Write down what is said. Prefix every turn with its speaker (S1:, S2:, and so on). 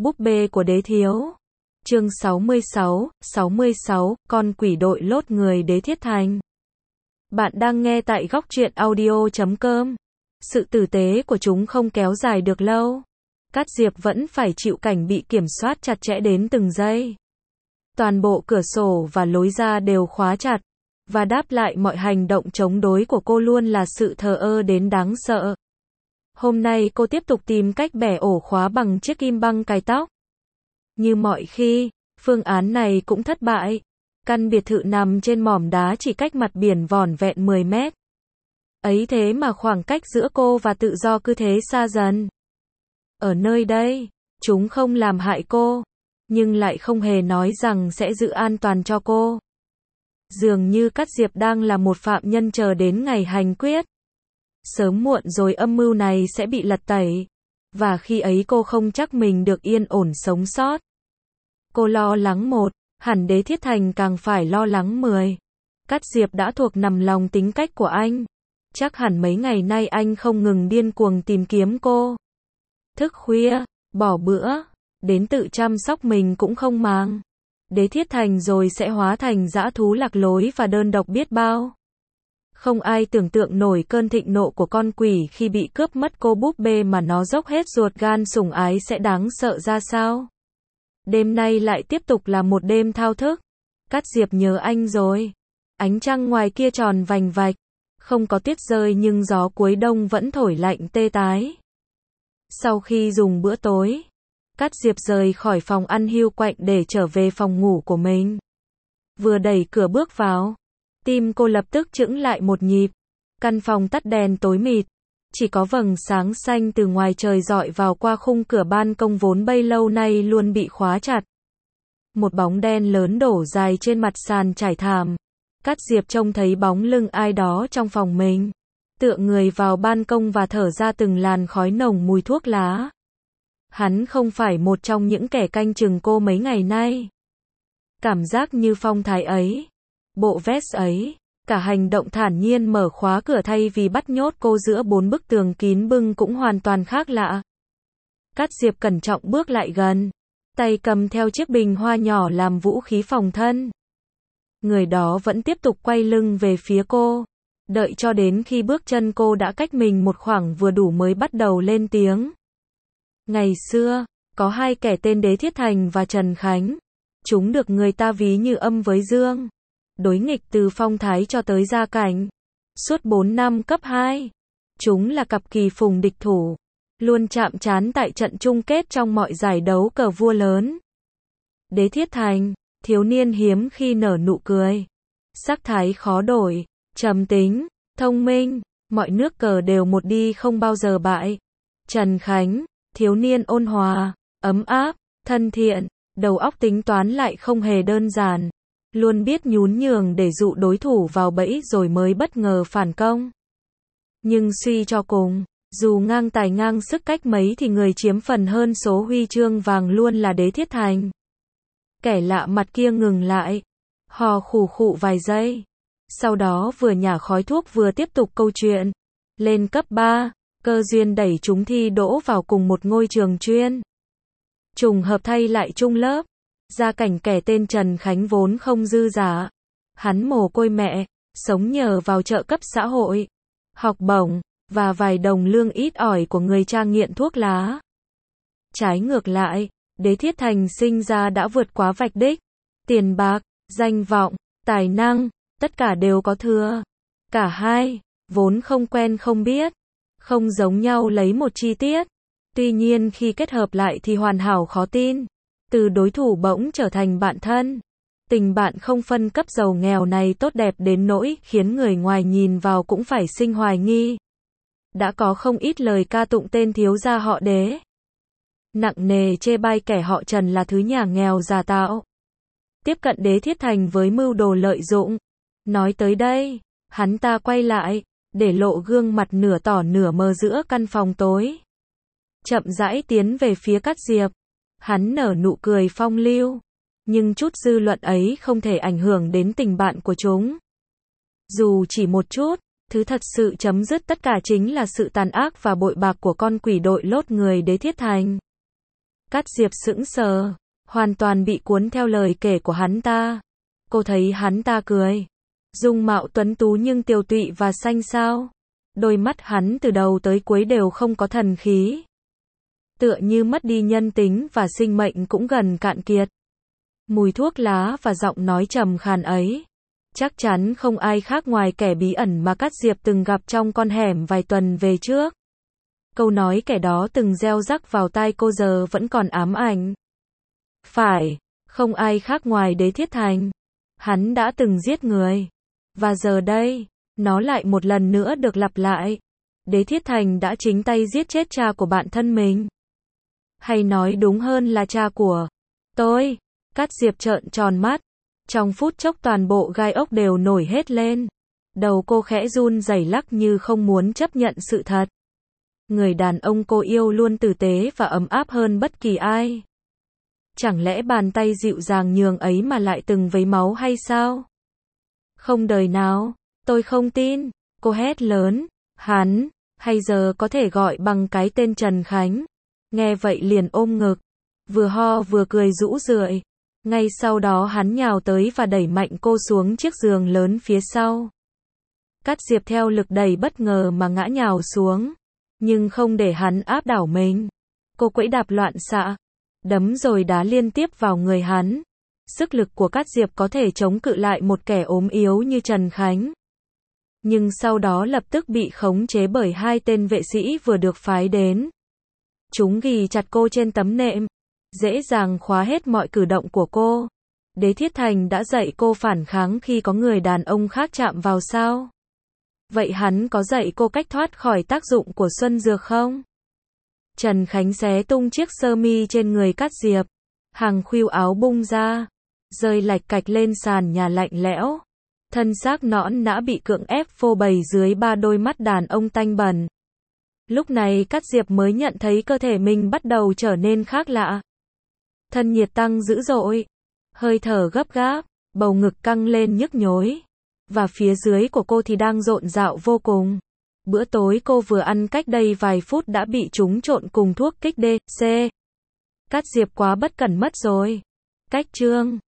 S1: Búp bê của đế thiếu. Chương 66, con quỷ đội lốt người Đế Thiết Thành. Bạn đang nghe tại góc truyện audio.com. Sự tử tế của chúng không kéo dài được lâu. Cát Diệp vẫn phải chịu cảnh bị kiểm soát chặt chẽ đến từng giây. Toàn bộ cửa sổ và lối ra đều khóa chặt, và đáp lại mọi hành động chống đối của cô luôn là sự thờ ơ đến đáng sợ. Hôm nay cô tiếp tục tìm cách bẻ ổ khóa bằng chiếc kim băng cài tóc. Như mọi khi, phương án này cũng thất bại. Căn biệt thự nằm trên mỏm đá chỉ cách mặt biển vỏn vẹn 10 mét. Ấy thế mà khoảng cách giữa cô và tự do cứ thế xa dần. Ở nơi đây, chúng không làm hại cô, nhưng lại không hề nói rằng sẽ giữ an toàn cho cô. Dường như Cát Diệp đang là một phạm nhân chờ đến ngày hành quyết. Sớm muộn rồi âm mưu này sẽ bị lật tẩy, và khi ấy cô không chắc mình được yên ổn sống sót. Cô lo lắng một, hẳn Đế Thiết Thành càng phải lo lắng 10. Cát Diệp đã thuộc nằm lòng tính cách của anh. Chắc hẳn mấy ngày nay anh không ngừng điên cuồng tìm kiếm cô. Thức khuya, bỏ bữa, đến tự chăm sóc mình cũng không màng. Đế Thiết Thành rồi sẽ hóa thành dã thú lạc lối và đơn độc biết bao. Không ai tưởng tượng nổi cơn thịnh nộ của con quỷ khi bị cướp mất cô búp bê mà nó dốc hết ruột gan sủng ái sẽ đáng sợ ra sao. Đêm nay lại tiếp tục là một đêm thao thức. Cát Diệp nhớ anh rồi. Ánh trăng ngoài kia tròn vành vạch. Không có tuyết rơi nhưng gió cuối đông vẫn thổi lạnh tê tái. Sau khi dùng bữa tối, Cát Diệp rời khỏi phòng ăn hiu quạnh để trở về phòng ngủ của mình. Vừa đẩy cửa bước vào, tim cô lập tức chững lại một nhịp. Căn phòng tắt đèn tối mịt, chỉ có vầng sáng xanh từ ngoài trời rọi vào qua khung cửa ban công vốn bấy lâu nay luôn bị khóa chặt. Một bóng đen lớn đổ dài trên mặt sàn trải thảm. Cát Diệp trông thấy bóng lưng ai đó trong phòng mình, tựa người vào ban công và thở ra từng làn khói nồng mùi thuốc lá. Hắn không phải một trong những kẻ canh chừng cô mấy ngày nay. Cảm giác như phong thái ấy, bộ vest ấy, cả hành động thản nhiên mở khóa cửa thay vì bắt nhốt cô giữa 4 bức tường kín bưng cũng hoàn toàn khác lạ. Cát Diệp cẩn trọng bước lại gần, tay cầm theo chiếc bình hoa nhỏ làm vũ khí phòng thân. Người đó vẫn tiếp tục quay lưng về phía cô, đợi cho đến khi bước chân cô đã cách mình một khoảng vừa đủ mới bắt đầu lên tiếng. Ngày xưa, có hai kẻ tên Đế Thiết Thành và Trần Khánh. Chúng được người ta ví như âm với dương, đối nghịch từ phong thái cho tới gia cảnh. Suốt 4 năm cấp 2, chúng là cặp kỳ phùng địch thủ, luôn chạm trán tại trận chung kết trong mọi giải đấu cờ vua lớn. Đế Thiết Thành, thiếu niên hiếm khi nở nụ cười, sắc thái khó đổi, trầm tính, thông minh, mọi nước cờ đều một đi không bao giờ bại. Trần Khánh, thiếu niên ôn hòa, ấm áp, thân thiện, đầu óc tính toán lại không hề đơn giản, luôn biết nhún nhường để dụ đối thủ vào bẫy rồi mới bất ngờ phản công. Nhưng suy cho cùng, dù ngang tài ngang sức cách mấy thì người chiếm phần hơn số huy chương vàng luôn là Đế Thiết Thành. Kẻ lạ mặt kia ngừng lại, hò khủ khụ vài giây, sau đó vừa nhả khói thuốc vừa tiếp tục câu chuyện. Lên cấp 3, cơ duyên đẩy chúng thi đỗ vào cùng một ngôi trường chuyên. Trùng hợp thay lại chung lớp. Gia cảnh kẻ tên Trần Khánh vốn không dư dả. Hắn mồ côi mẹ, sống nhờ vào trợ cấp xã hội, học bổng, và vài đồng lương ít ỏi của người cha nghiện thuốc lá. Trái ngược lại, Đế Thiết Thành sinh ra đã vượt quá vạch đích. Tiền bạc, danh vọng, tài năng, tất cả đều có thừa. Cả hai, vốn không quen không biết, không giống nhau lấy một chi tiết. Tuy nhiên khi kết hợp lại thì hoàn hảo khó tin. Từ đối thủ bỗng trở thành bạn thân. Tình bạn không phân cấp giàu nghèo này tốt đẹp đến nỗi khiến người ngoài nhìn vào cũng phải sinh hoài nghi. Đã có không ít lời ca tụng tên thiếu gia họ Đế, nặng nề chê bai kẻ họ Trần là thứ nhà nghèo giả tạo, tiếp cận Đế Thiết Thành với mưu đồ lợi dụng. Nói tới đây, hắn ta quay lại, để lộ gương mặt nửa tỏ nửa mờ giữa căn phòng tối. Chậm rãi tiến về phía Cát Diệp. Hắn nở nụ cười phong lưu, nhưng chút dư luận ấy không thể ảnh hưởng đến tình bạn của chúng. Dù chỉ một chút, thứ thật sự chấm dứt tất cả chính là sự tàn ác và bội bạc của con quỷ đội lốt người Đế Thiết Thành. Cát Diệp sững sờ, hoàn toàn bị cuốn theo lời kể của hắn ta. Cô thấy hắn ta cười. Dung mạo tuấn tú nhưng tiều tụy và xanh xao. Đôi mắt hắn từ đầu tới cuối đều không có thần khí. Tựa như mất đi nhân tính và sinh mệnh cũng gần cạn kiệt. Mùi thuốc lá và giọng nói trầm khàn ấy. Chắc chắn không ai khác ngoài kẻ bí ẩn mà Cát Diệp từng gặp trong con hẻm vài tuần về trước. Câu nói kẻ đó từng gieo rắc vào tai cô giờ vẫn còn ám ảnh. Phải, không ai khác ngoài Đế Thiết Thành. Hắn đã từng giết người. Và giờ đây, nó lại một lần nữa được lặp lại. Đế Thiết Thành đã chính tay giết chết cha của bạn thân mình. Hay nói đúng hơn là cha của tôi. Cát Diệp trợn tròn mắt. Trong phút chốc toàn bộ gai ốc đều nổi hết lên. Đầu cô khẽ run rẩy lắc như không muốn chấp nhận sự thật. Người đàn ông cô yêu luôn tử tế và ấm áp hơn bất kỳ ai. Chẳng lẽ bàn tay dịu dàng nhường ấy mà lại từng vấy máu hay sao? Không đời nào, tôi không tin, cô hét lớn. Hắn, hay giờ có thể gọi bằng cái tên Trần Khánh. Nghe vậy liền ôm ngực, vừa ho vừa cười rũ rượi. Ngay sau đó hắn nhào tới và đẩy mạnh cô xuống chiếc giường lớn phía sau. Cát Diệp theo lực đẩy bất ngờ mà ngã nhào xuống. Nhưng không để hắn áp đảo mình. Cô quẫy đạp loạn xạ, đấm rồi đá liên tiếp vào người hắn. Sức lực của Cát Diệp có thể chống cự lại một kẻ ốm yếu như Trần Khánh. Nhưng sau đó lập tức bị khống chế bởi hai tên vệ sĩ vừa được phái đến. Chúng ghì chặt cô trên tấm nệm, dễ dàng khóa hết mọi cử động của cô. Đế Thiết Thành đã dạy cô phản kháng khi có người đàn ông khác chạm vào sao? Vậy hắn có dạy cô cách thoát khỏi tác dụng của xuân dược không? Trần Khánh xé tung chiếc sơ mi trên người Cát Diệp. Hàng khuỷu áo bung ra, rơi lạch cạch lên sàn nhà lạnh lẽo. Thân xác nõn nã bị cưỡng ép phô bày dưới ba đôi mắt đàn ông tanh bẩn. Lúc này Cát Diệp mới nhận thấy cơ thể mình bắt đầu trở nên khác lạ. Thân nhiệt tăng dữ dội, hơi thở gấp gáp, bầu ngực căng lên nhức nhối. Và phía dưới của cô thì đang rộn rạo vô cùng. Bữa tối cô vừa ăn cách đây vài phút đã bị chúng trộn cùng thuốc kích D, C. Cát Diệp quá bất cẩn mất rồi. Cách chương